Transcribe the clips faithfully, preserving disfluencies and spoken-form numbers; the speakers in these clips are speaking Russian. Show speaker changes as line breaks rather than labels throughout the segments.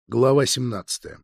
Глава семнадцатая.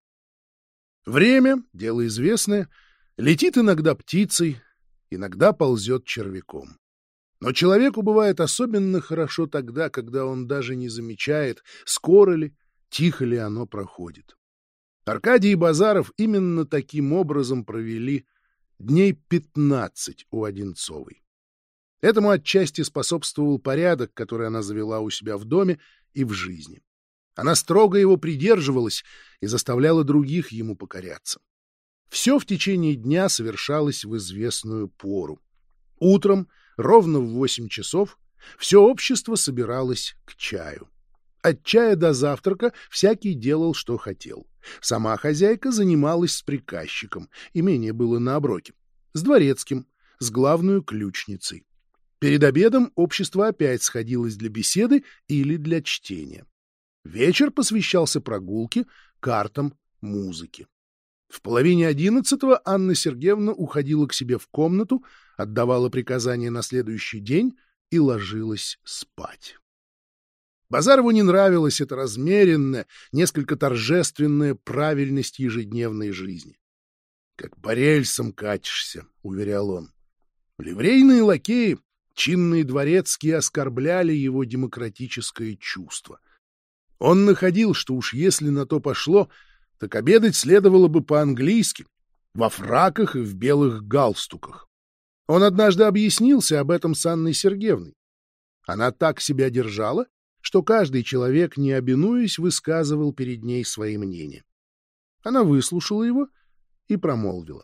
Время, дело известное, летит иногда птицей, иногда ползет червяком. Но человеку бывает особенно хорошо тогда, когда он даже не замечает, скоро ли, тихо ли оно проходит. Аркадий и Базаров именно таким образом провели дней пятнадцать у Одинцовой. Этому отчасти способствовал порядок, который она завела у себя в доме и в жизни. Она строго его придерживалась и заставляла других ему покоряться. Все в течение дня совершалось в известную пору. Утром, ровно в восемь часов, все общество собиралось к чаю. От чая до завтрака всякий делал, что хотел. Сама хозяйка занималась с приказчиком, имение было на оброке, с дворецким, с главную ключницей. Перед обедом общество опять сходилось для беседы или для чтения. Вечер посвящался прогулке, картам, музыке. В половине одиннадцатого Анна Сергеевна уходила к себе в комнату, отдавала приказания на следующий день и ложилась спать. Базарову не нравилась эта размеренная, несколько торжественная правильность ежедневной жизни. «Как по рельсам катишься», — уверял он. Ливрейные лакеи, чинные дворецкие оскорбляли его демократическое чувство. Он находил, что уж если на то пошло, так обедать следовало бы по-английски, во фраках и в белых галстуках. Он однажды объяснился об этом с Анной Сергеевной. Она так себя держала, что каждый человек, не обинуясь, высказывал перед ней свои мнения. Она выслушала его и промолвила: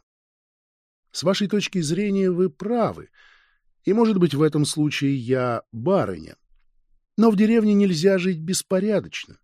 «С вашей точки зрения вы правы, и, может быть, в этом случае я барыня. Но в деревне нельзя жить беспорядочно.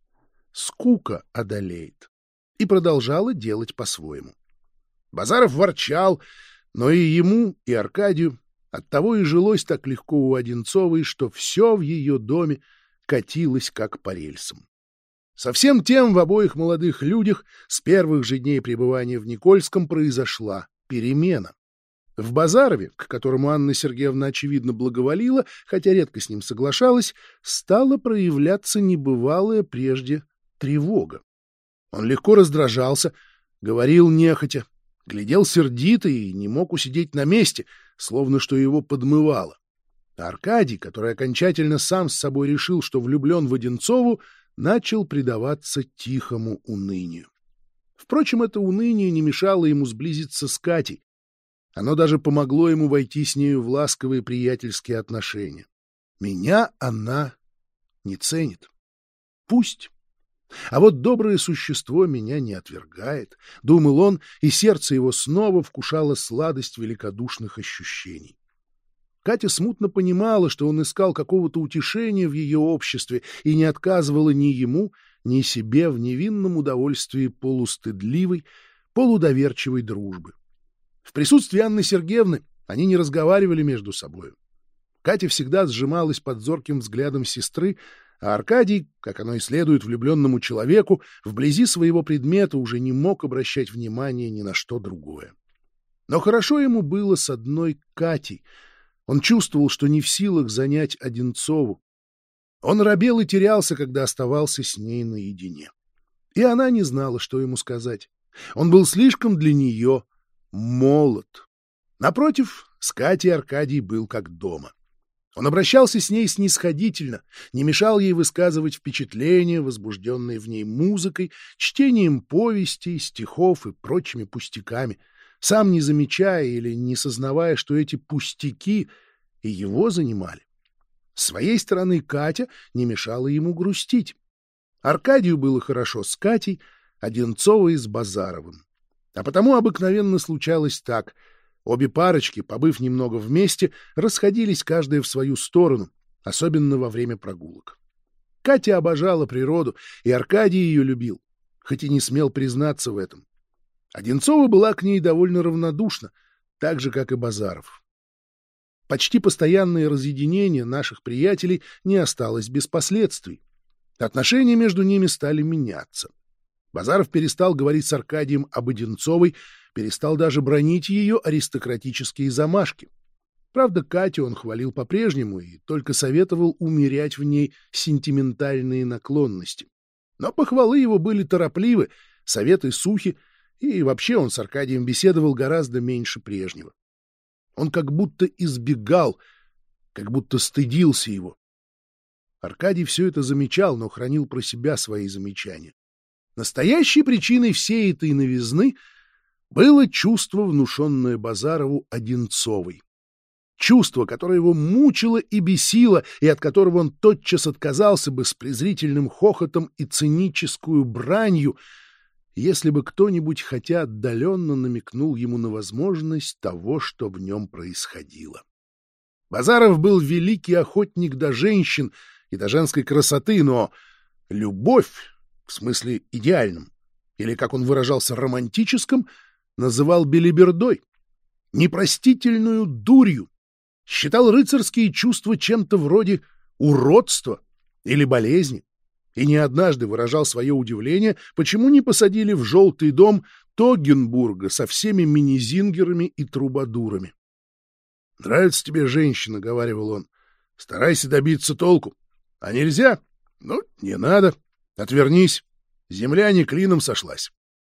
Скука одолеет». И продолжала делать по-своему. Базаров ворчал, но и ему, и Аркадию оттого и жилось так легко у Одинцовой, что все в ее доме катилось как по рельсам. Совсем тем в обоих молодых людях с первых же дней пребывания в Никольском произошла перемена. В Базарове, к которому Анна Сергеевна очевидно благоволила, хотя редко с ним соглашалась, стала проявляться небывалая прежде тревога. Он легко раздражался, говорил нехотя, глядел сердито и не мог усидеть на месте, словно что его подмывало. А Аркадий, который окончательно сам с собой решил, что влюблен в Одинцову, начал предаваться тихому унынию. Впрочем, это уныние не мешало ему сблизиться с Катей. Оно даже помогло ему войти с нею в ласковые приятельские отношения. Меня она не ценит. Пусть. А вот доброе существо меня не отвергает, — думал он, и сердце его снова вкушало сладость великодушных ощущений. Катя смутно понимала, что он искал какого-то утешения в ее обществе и не отказывала ни ему, ни себе в невинном удовольствии полустыдливой, полудоверчивой дружбы. В присутствии Анны Сергеевны они не разговаривали между собою. Катя всегда сжималась под зорким взглядом сестры, а Аркадий, как оно и следует влюбленному человеку, вблизи своего предмета уже не мог обращать внимания ни на что другое. Но хорошо ему было с одной Катей. Он чувствовал, что не в силах занять Одинцову. Он робел и терялся, когда оставался с ней наедине. И она не знала, что ему сказать. Он был слишком для нее молод. Напротив, с Катей Аркадий был как дома. Он обращался с ней снисходительно, не мешал ей высказывать впечатления, возбужденные в ней музыкой, чтением повестей, стихов и прочими пустяками, сам не замечая или не сознавая, что эти пустяки и его занимали. С своей стороны Катя не мешала ему грустить. Аркадию было хорошо с Катей, Одинцовой с Базаровым. А потому обыкновенно случалось так. Обе парочки, побыв немного вместе, расходились каждая в свою сторону, особенно во время прогулок. Катя обожала природу, и Аркадий ее любил, хоть и не смел признаться в этом. Одинцова была к ней довольно равнодушна, так же, как и Базаров. Почти постоянное разъединение наших приятелей не осталось без последствий. Отношения между ними стали меняться. Базаров перестал говорить с Аркадием об Одинцовой, перестал даже бранить ее аристократические замашки. Правда, Катю он хвалил по-прежнему и только советовал умерять в ней сентиментальные наклонности. Но похвалы его были торопливы, советы сухи, и вообще он с Аркадием беседовал гораздо меньше прежнего. Он как будто избегал, как будто стыдился его. Аркадий все это замечал, но хранил про себя свои замечания. Настоящей причиной всей этой новизны было чувство, внушенное Базарову Одинцовой. Чувство, которое его мучило и бесило, и от которого он тотчас отказался бы с презрительным хохотом и циническую бранью, если бы кто-нибудь хотя отдаленно намекнул ему на возможность того, что в нем происходило. Базаров был великий охотник до женщин и до женской красоты, но любовь, в смысле идеальном, или, как он выражался, романтическом, называл белибердой, непростительную дурью, считал рыцарские чувства чем-то вроде уродства или болезни, и не однажды выражал свое удивление, почему не посадили в желтый дом Тогенбурга со всеми минизингерами и трубадурами. «Нравится тебе женщина», — говаривал он, — «старайся добиться толку. А нельзя? Ну, не надо. Отвернись. Земля не клином сошлась».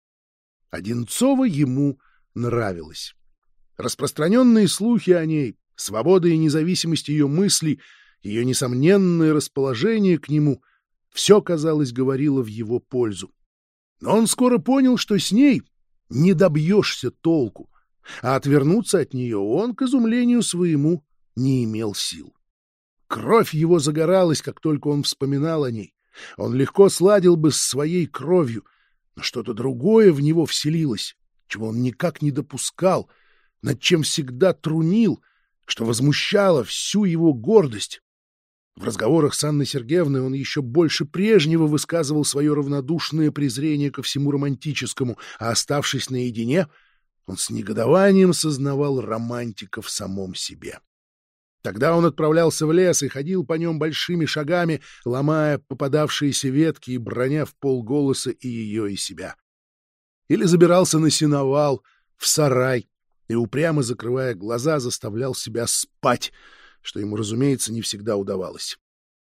Одинцова ему нравилась. Распространенные слухи о ней, свобода и независимость ее мыслей, ее несомненное расположение к нему — все, казалось, говорило в его пользу. Но он скоро понял, что с ней не добьешься толку, а отвернуться от нее он, к изумлению своему, не имел сил. Кровь его загоралась, как только он вспоминал о ней. Он легко сладил бы с своей кровью, но что-то другое в него вселилось, чего он никак не допускал, над чем всегда трунил, что возмущало всю его гордость. В разговорах с Анной Сергеевной он еще больше прежнего высказывал свое равнодушное презрение ко всему романтическому, а оставшись наедине, он с негодованием сознавал романтика в самом себе. Тогда он отправлялся в лес и ходил по нем большими шагами, ломая попадавшиеся ветки и броня в полголоса и ее, и себя. Или забирался на сеновал, в сарай, и, упрямо закрывая глаза, заставлял себя спать, что ему, разумеется, не всегда удавалось.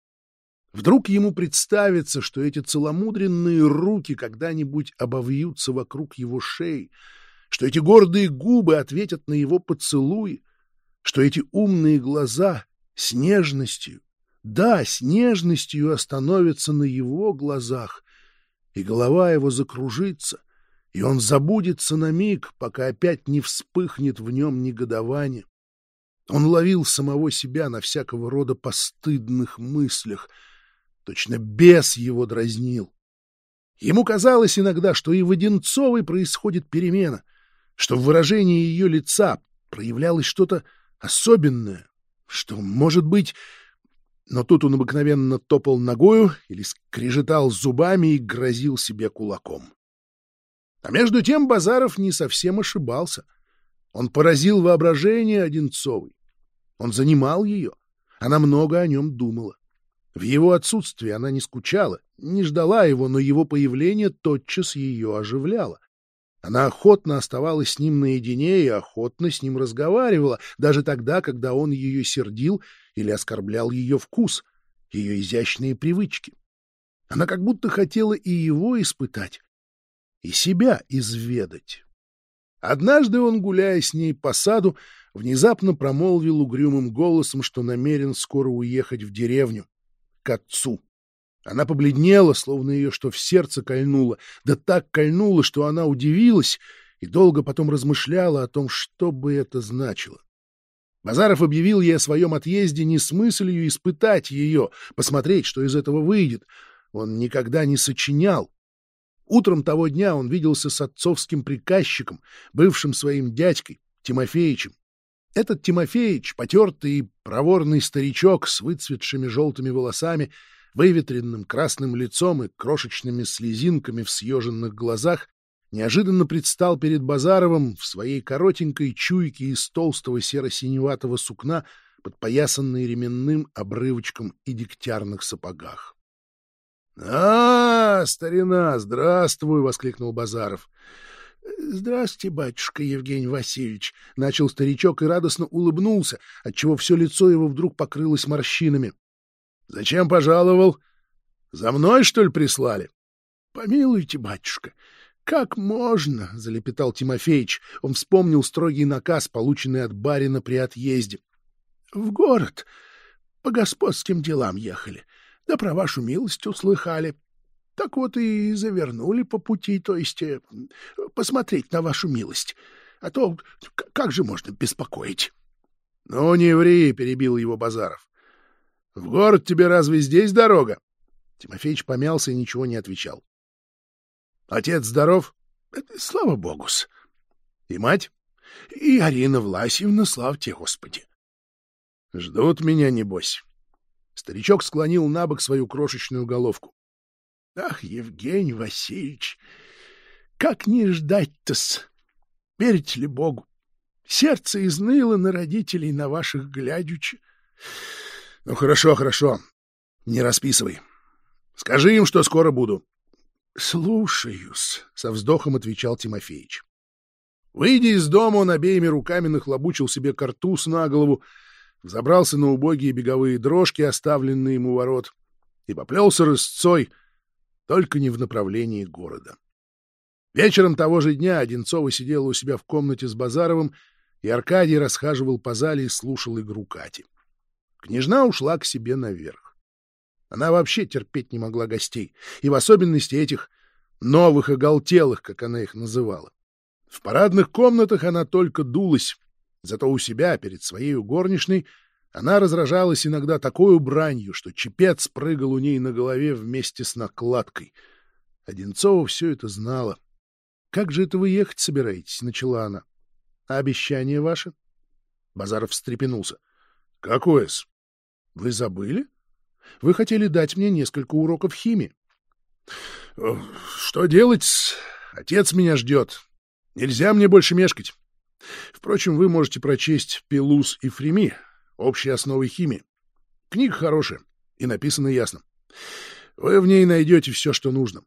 Вдруг ему представится, что эти целомудренные руки когда-нибудь обовьются вокруг его шеи, что эти гордые губы ответят на его поцелуи, что эти умные глаза с нежностью, да, с нежностью остановятся на его глазах, и голова его закружится, и он забудется на миг, пока опять не вспыхнет в нем негодование. Он ловил самого себя на всякого рода постыдных мыслях. Точно бес его дразнил. Ему казалось иногда, что и в Одинцовой происходит перемена, что в выражении ее лица проявлялось что-то особенное, что, может быть... Но тут он обыкновенно топал ногою или скрежетал зубами и грозил себе кулаком. А между тем Базаров не совсем ошибался. Он поразил воображение Одинцовой. Он занимал ее. Она много о нем думала. В его отсутствии она не скучала, не ждала его, но его появление тотчас ее оживляло. Она охотно оставалась с ним наедине и охотно с ним разговаривала, даже тогда, когда он ее сердил или оскорблял ее вкус, ее изящные привычки. Она как будто хотела и его испытать, и себя изведать. Однажды он, гуляя с ней по саду, внезапно промолвил угрюмым голосом, что намерен скоро уехать в деревню, к отцу. Она побледнела, словно ее что в сердце кольнуло, да так кольнуло, что она удивилась и долго потом размышляла о том, что бы это значило. Базаров объявил ей о своем отъезде не с мыслью испытать ее, посмотреть, что из этого выйдет. Он никогда не сочинял. Утром того дня он виделся с отцовским приказчиком, бывшим своим дядькой, Тимофеичем. Этот Тимофеич, потертый и проворный старичок с выцветшими желтыми волосами, выветренным красным лицом и крошечными слезинками в съеженных глазах, неожиданно предстал перед Базаровым в своей коротенькой чуйке из толстого серо-синеватого сукна, подпоясанной ременным обрывочком и дегтярных сапогах. — А, старина, здравствуй! — воскликнул Базаров. — Здравствуйте, батюшка Евгений Васильевич! — начал старичок и радостно улыбнулся, отчего все лицо его вдруг покрылось морщинами. — Зачем пожаловал? За мной, что ли, прислали? — Помилуйте, батюшка, как можно? — залепетал Тимофеич. Он вспомнил строгий наказ, полученный от барина при отъезде. — В город по господским делам ехали, да про вашу милость услыхали. Так вот и завернули по пути, то есть э, посмотреть на вашу милость. А то как же можно беспокоить? — Ну, не ври, — перебил его Базаров. — В город тебе разве здесь дорога? Тимофеич помялся и ничего не отвечал. — Отец здоров? — Слава богу-с. — И мать? — И Арина Власьевна, славьте Господи. — Ждут меня, небось. Старичок склонил на бок свою крошечную головку. — Ах, Евгений Васильевич, как не ждать-то-с? Верите ли Богу? Сердце изныло на родителей, на ваших глядючи. — Ну, хорошо, хорошо. Не расписывай. Скажи им, что скоро буду. — Слушаюсь, — со вздохом отвечал Тимофеич. Выйдя из дома, он обеими руками нахлобучил себе картуз на голову, взобрался на убогие беговые дрожки, оставленные ему ворот, и поплелся рысцой, только не в направлении города. Вечером того же дня Одинцова сидела у себя в комнате с Базаровым, и Аркадий расхаживал по зале и слушал игру Кати. Княжна ушла к себе наверх. Она вообще терпеть не могла гостей, и в особенности этих новых оголтелых, как она их называла. В парадных комнатах она только дулась, зато у себя, перед своей горничной, она разражалась иногда такой бранью, что чепец прыгал у ней на голове вместе с накладкой. Одинцова все это знала. — Как же это вы ехать собираетесь? — начала она. — А обещание ваше? Базаров встрепенулся. — Какое-с? — Вы забыли? Вы хотели дать мне несколько уроков химии. — Что делать? Отец меня ждет. Нельзя мне больше мешкать. Впрочем, вы можете прочесть «Пелус и Фреми», общие основы химии. Книга хорошая и написана ясно. Вы в ней найдете все, что нужно.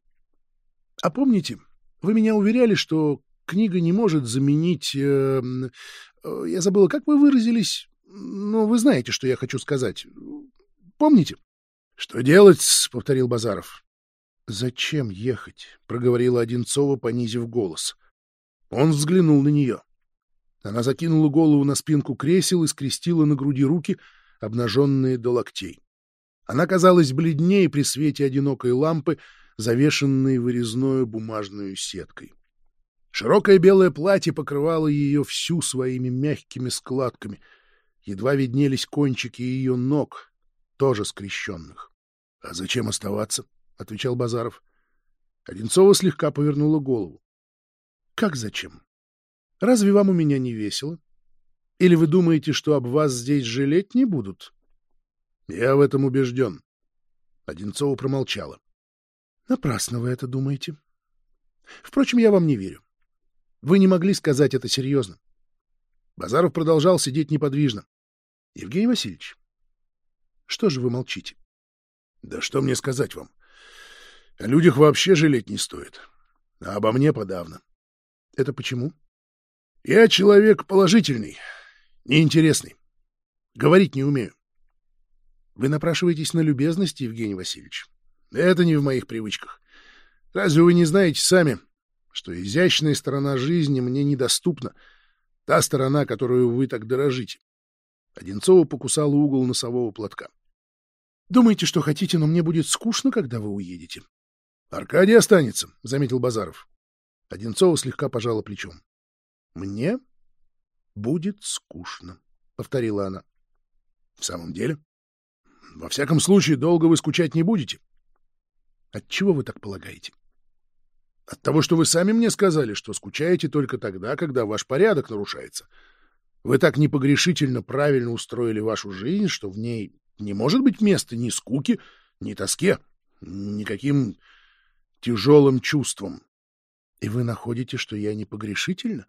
А помните, вы меня уверяли, что книга не может заменить... Э, э, я забыла, как вы выразились, но вы знаете, что я хочу сказать. Помните? — Что делать? — повторил Базаров. — Зачем ехать? — проговорила Одинцова, понизив голос. Он взглянул на нее. Она закинула голову на спинку кресел и скрестила на груди руки, обнаженные до локтей. Она казалась бледнее при свете одинокой лампы, завешенной вырезной бумажной сеткой. Широкое белое платье покрывало ее всю своими мягкими складками. Едва виднелись кончики ее ног, тоже скрещенных. — А зачем оставаться? — отвечал Базаров. Одинцова слегка повернула голову. — Как зачем? Разве вам у меня не весело? Или вы думаете, что об вас здесь жалеть не будут? — Я в этом убежден. Одинцова промолчала. — Напрасно вы это думаете. Впрочем, я вам не верю. Вы не могли сказать это серьезно. Базаров продолжал сидеть неподвижно. — Евгений Васильевич, что же вы молчите? — Да что мне сказать вам? О людях вообще жалеть не стоит, а обо мне подавно. — Это почему? — Я человек положительный, неинтересный. Говорить не умею. — Вы напрашиваетесь на любезность, Евгений Васильевич. — Это не в моих привычках. Разве вы не знаете сами, что изящная сторона жизни мне недоступна, та сторона, которую вы так дорожите? Одинцова покусала угол носового платка. — Думаете, что хотите, но мне будет скучно, когда вы уедете? — Аркадий останется, — заметил Базаров. Одинцова слегка пожала плечом. — Мне будет скучно, — повторила она. — В самом деле? — Во всяком случае, долго вы скучать не будете. — Отчего вы так полагаете? — От того, что вы сами мне сказали, что скучаете только тогда, когда ваш порядок нарушается. Вы так непогрешительно правильно устроили вашу жизнь, что в ней не может быть места ни скуке, ни тоске, никаким тяжелым чувствам. И вы находите, что я непогрешительна?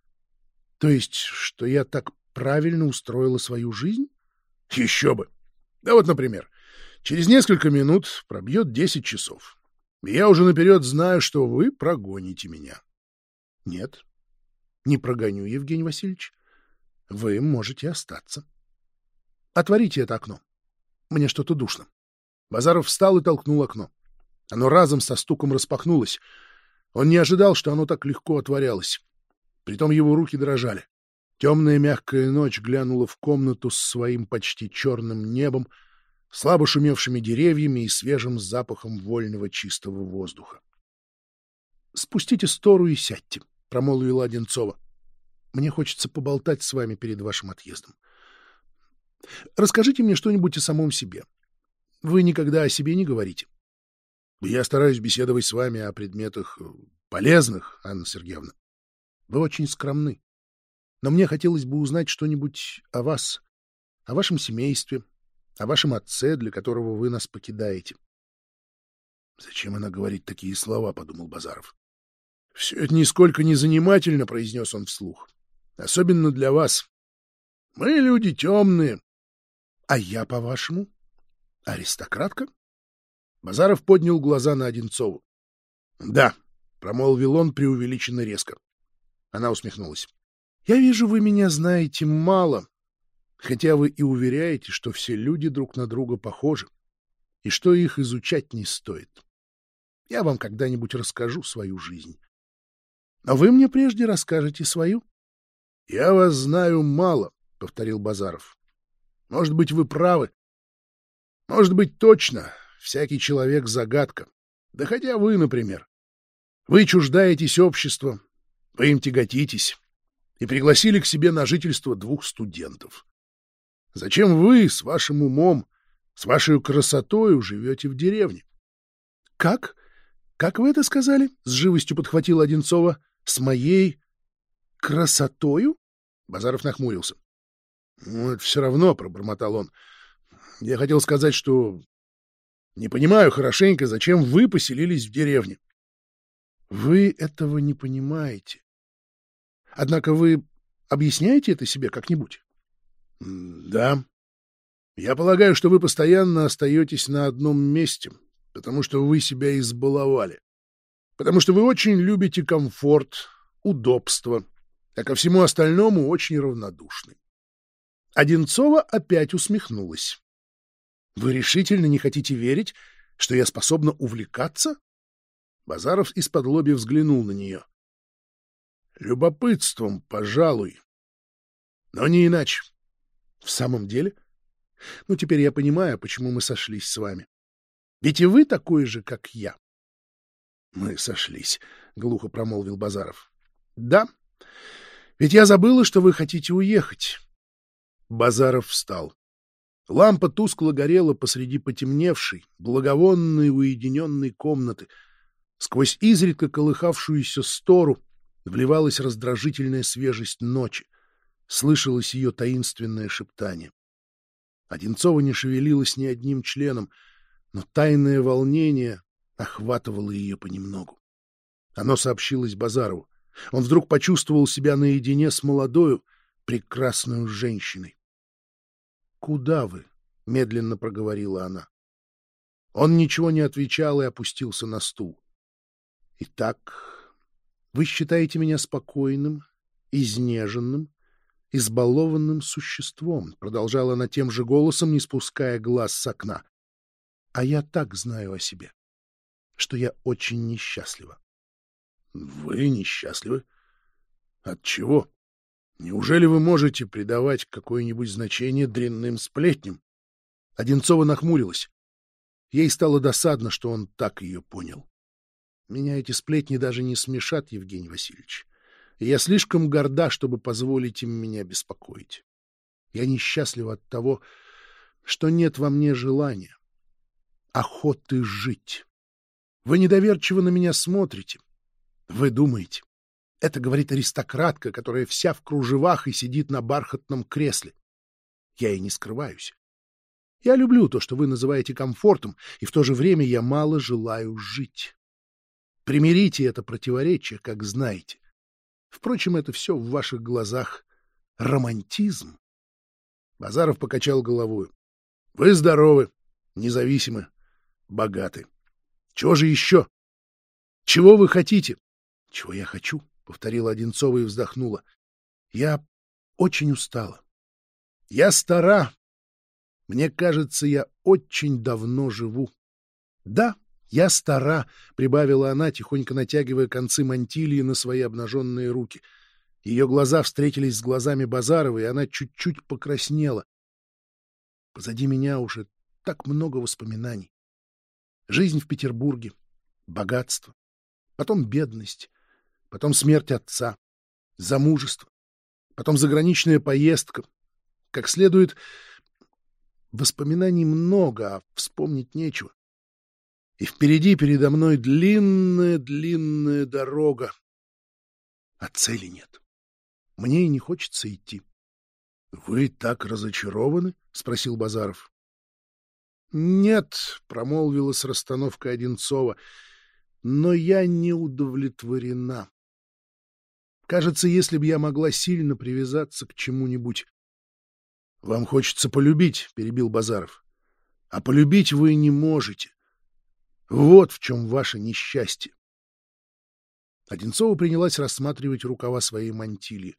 То есть, что я так правильно устроила свою жизнь? Еще бы! Да вот, например, через несколько минут пробьет десять часов. И я уже наперед знаю, что вы прогоните меня. Нет, не прогоню, Евгений Васильевич. Вы можете остаться. Отворите это окно. Мне что-то душно. Базаров встал и толкнул окно. Оно разом со стуком распахнулось. Он не ожидал, что оно так легко отворялось. Притом его руки дрожали. Темная мягкая ночь глянула в комнату с своим почти черным небом, слабо шумевшими деревьями и свежим запахом вольного чистого воздуха. — Спустите стору и сядьте, — промолвила Одинцова. — Мне хочется поболтать с вами перед вашим отъездом. Расскажите мне что-нибудь о самом себе. Вы никогда о себе не говорите. — Я стараюсь беседовать с вами о предметах полезных, Анна Сергеевна. Вы очень скромны. Но мне хотелось бы узнать что-нибудь о вас, о вашем семействе, о вашем отце, для которого вы нас покидаете. — Зачем она говорит такие слова, — подумал Базаров. — Все это нисколько не занимательно, — произнес он вслух. — Особенно для вас. Мы люди темные. — А я, по-вашему, аристократка? Базаров поднял глаза на Одинцову. — Да, — промолвил он преувеличенно резко. Она усмехнулась. — Я вижу, вы меня знаете мало, хотя вы и уверяете, что все люди друг на друга похожи, и что их изучать не стоит. Я вам когда-нибудь расскажу свою жизнь. А вы мне прежде расскажете свою? — Я вас знаю мало, — повторил Базаров. — Может быть, вы правы. Может быть, точно. Всякий человек — загадка. Да хотя вы, например. Вы чуждаетесь общества, вы им тяготитесь и пригласили к себе на жительство двух студентов. Зачем вы с вашим умом, с вашей красотой живете в деревне? — Как? Как вы это сказали? — с живостью подхватила Одинцова. — С моей красотою? Базаров нахмурился. — Ну, это все равно, — пробормотал он. — Я хотел сказать, что не понимаю хорошенько, зачем вы поселились в деревне. — Вы этого не понимаете. Однако вы объясняете это себе как-нибудь? — Да. Я полагаю, что вы постоянно остаетесь на одном месте, потому что вы себя избаловали. Потому что вы очень любите комфорт, удобство, а ко всему остальному очень равнодушны. Одинцова опять усмехнулась. — Вы решительно не хотите верить, что я способна увлекаться? Базаров исподлобья взглянул на нее. — Любопытством, пожалуй. Но не иначе. — В самом деле? Ну, теперь я понимаю, почему мы сошлись с вами. Ведь и вы такой же, как я. — Мы сошлись, — глухо промолвил Базаров. — Да. Ведь я забыла, что вы хотите уехать. Базаров встал. Лампа тускло горела посреди потемневшей, благовонной уединенной комнаты. Сквозь изредка колыхавшуюся стору вливалась раздражительная свежесть ночи. Слышалось ее таинственное шептание. Одинцова не шевелилась ни одним членом, но тайное волнение охватывало ее понемногу. Оно сообщилось Базарову. Он вдруг почувствовал себя наедине с молодою, прекрасной женщиной. — Куда вы? — медленно проговорила она. Он ничего не отвечал и опустился на стул. — Итак, вы считаете меня спокойным, изнеженным, избалованным существом, — продолжала она тем же голосом, не спуская глаз с окна. — А я так знаю о себе, что я очень несчастлива. — Вы несчастливы? От чего? Неужели вы можете придавать какое-нибудь значение дрянным сплетням? Одинцова нахмурилась. Ей стало досадно, что он так ее понял. Меня эти сплетни даже не смешат, Евгений Васильевич. И я слишком горда, чтобы позволить им меня беспокоить. Я несчастлива от того, что нет во мне желания, охоты жить. Вы недоверчиво на меня смотрите. Вы думаете, это говорит аристократка, которая вся в кружевах и сидит на бархатном кресле. Я и не скрываюсь. Я люблю то, что вы называете комфортом, и в то же время я мало желаю жить. Примирите это противоречие, как знаете. Впрочем, это все в ваших глазах романтизм. Базаров покачал головой. Вы здоровы, независимы, богаты. Чего же еще? Чего вы хотите? Чего я хочу? — повторила Одинцова и вздохнула. — Я очень устала. Я стара. Мне кажется, я очень давно живу. Да, «Я стара», — прибавила она, тихонько натягивая концы мантилии на свои обнаженные руки. Ее глаза встретились с глазами Базарова, и она чуть-чуть покраснела. Позади меня уже так много воспоминаний. Жизнь в Петербурге, богатство, потом бедность, потом смерть отца, замужество, потом заграничная поездка. Как следует, воспоминаний много, а вспомнить нечего. И впереди передо мной длинная-длинная дорога. А цели нет. Мне и не хочется идти. — Вы так разочарованы? — спросил Базаров. — Нет, — промолвила с расстановкой Одинцова, — но я не удовлетворена. Кажется, если бы я могла сильно привязаться к чему-нибудь... — Вам хочется полюбить, — перебил Базаров. — А полюбить вы не можете. Вот в чем ваше несчастье. Одинцова принялась рассматривать рукава своей мантильи.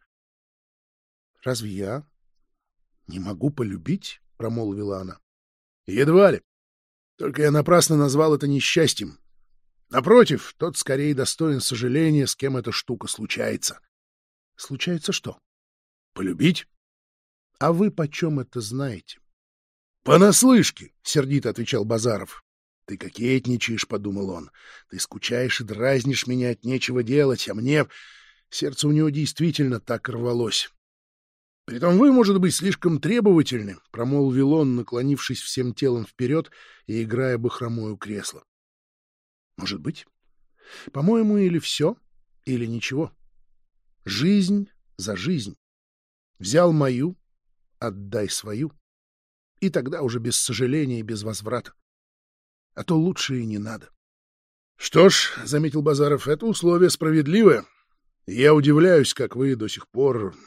— Разве я не могу полюбить? — промолвила она. — Едва ли. Только я напрасно назвал это несчастьем. Напротив, тот скорее достоин сожаления, с кем эта штука случается. — Случается что? — Полюбить. — А вы почем это знаете? — Понаслышке, — сердито отвечал Базаров. — Ты кокетничаешь, — подумал он. — Ты скучаешь и дразнишь меня от нечего делать, а мне... Сердце у него действительно так рвалось. — Притом вы, может быть, слишком требовательны, — промолвил он, наклонившись всем телом вперед и играя бахромой у кресла. — Может быть. По-моему, или все, или ничего. Жизнь за жизнь. Взял мою, отдай свою. И тогда уже без сожаления и без возврата. А то лучше и не надо. — Что ж, — заметил Базаров, — это условие справедливое. Я удивляюсь, как вы до сих пор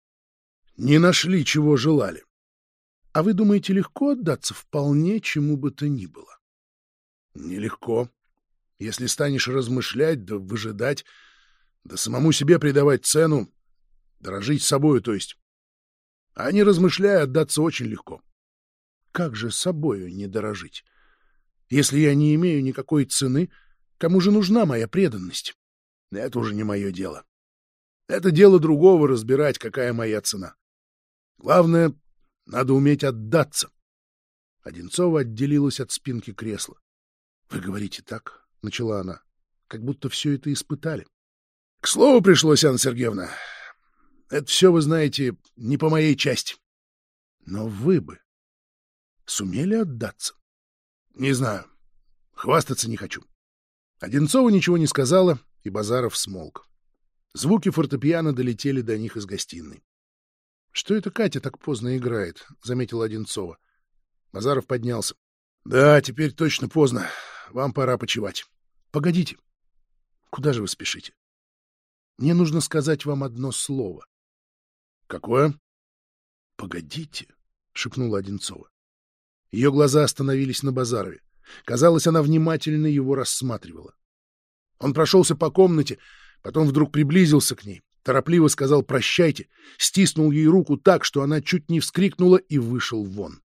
не нашли, чего желали. — А вы думаете, легко отдаться вполне чему бы то ни было? — Нелегко. Если станешь размышлять, да выжидать, да самому себе придавать цену, дорожить собою, то есть. А не размышляя, отдаться очень легко. Как же собою не дорожить? Если я не имею никакой цены, кому же нужна моя преданность? Это уже не мое дело. Это дело другого разбирать, какая моя цена. Главное, надо уметь отдаться. Одинцова отделилась от спинки кресла. — Вы говорите так, — начала она, — как будто все это испытали. — К слову пришлось, Анна Сергеевна. Это все, вы знаете, не по моей части. Но вы бы сумели отдаться? Не знаю. Хвастаться не хочу. Одинцова ничего не сказала, и Базаров смолк. Звуки фортепиано долетели до них из гостиной. — Что это Катя так поздно играет? — заметила Одинцова. Базаров поднялся. — Да, теперь точно поздно. Вам пора почивать. — Погодите. Куда же вы спешите? Мне нужно сказать вам одно слово. — Какое? — Погодите, — шепнула Одинцова. Ее глаза остановились на Базарове. Казалось, она внимательно его рассматривала. Он прошелся по комнате, потом вдруг приблизился к ней, торопливо сказал «прощайте», стиснул ей руку так, что она чуть не вскрикнула, и вышел вон.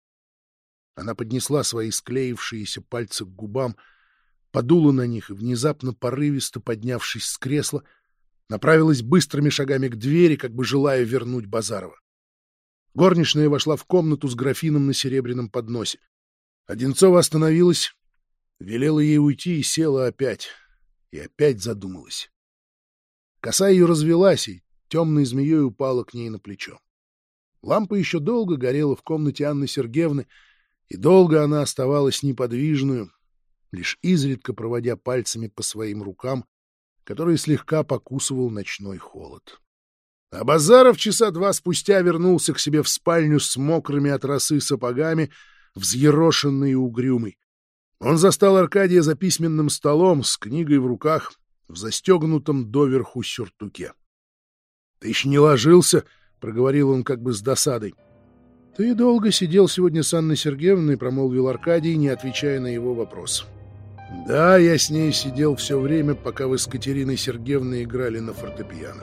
Она поднесла свои склеившиеся пальцы к губам, подула на них и, внезапно порывисто поднявшись с кресла, направилась быстрыми шагами к двери, как бы желая вернуть Базарова. Горничная вошла в комнату с графином на серебряном подносе. Одинцова остановилась, велела ей уйти и села опять, и опять задумалась. Коса ее развелась, и темной змеей упала к ней на плечо. Лампа еще долго горела в комнате Анны Сергеевны, и долго она оставалась неподвижную, лишь изредка проводя пальцами по своим рукам, которые слегка покусывал ночной холод. А Базаров часа два спустя вернулся к себе в спальню с мокрыми от росы сапогами, взъерошенный и угрюмый. Он застал Аркадия за письменным столом с книгой в руках, в застегнутом доверху сюртуке. — Ты еще не ложился? — проговорил он как бы с досадой. — Ты долго сидел сегодня с Анной Сергеевной, — промолвил Аркадий, не отвечая на его вопрос. — Да, я с ней сидел все время, пока вы с Катериной Сергеевной играли на фортепиано.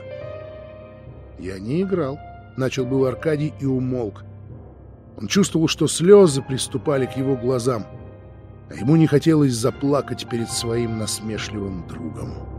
— Я не играл, — начал был Аркадий и умолк. Он чувствовал, что слезы приступали к его глазам. а ему не хотелось заплакать перед своим насмешливым другом.